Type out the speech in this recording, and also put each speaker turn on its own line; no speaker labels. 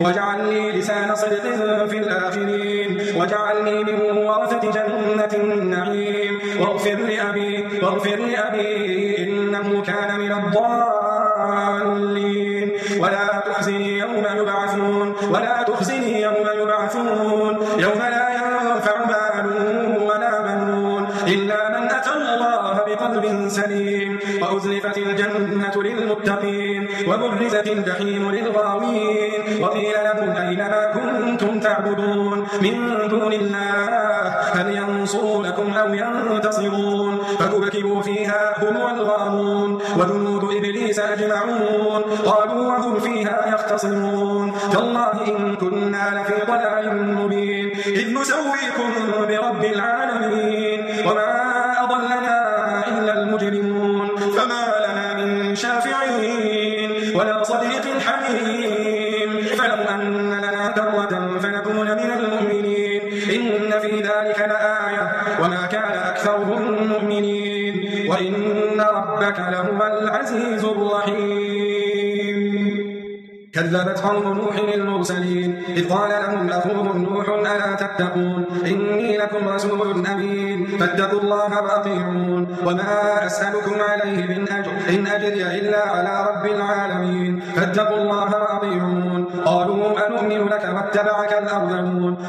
واجعل لي لسان صدق في الآخرين واجعلني من ورثة جنة النعيم واغفر لأبي إنه كان من الضالين ولا تخزني يوم يبعثون يوم لا ينفع مال ولا بنون إلا من أتى الله بقلب سليم وأزلفت الجنة للمتقين وبرزت الجحيم للغاوين وقيل لهم أين ما كنتم تعبدون من دون الله هل ينصرونكم أو ينتصرون فكبكبوا فيها هم والغاوون وجنود إبليس أجمعون قالوا وهم فيها يختصمون تالله إن كنا لفي ضلال مبين إذ نسويكم برب العالمين وما أضلنا إلا المجرمون فما لنا من شافعين ولا صديق حميم فلو أن لنا كرة فنكون من المؤمنين إن في ذلك لآية وما كان أكثرهم مؤمنين وإن ربك لهو العزيز الرحيم كذبت قوم نوح المرسلين إذ قال لهم أخوهم نوح ألا تتقون إني لكم رسول أمين فاتقوا الله وأطيعون وما أسألكم عليه من أجر إن أجري إلا على رب العالمين فاتقوا الله وأطيعون قالوا أنؤمن لك واتبعك الأرذلون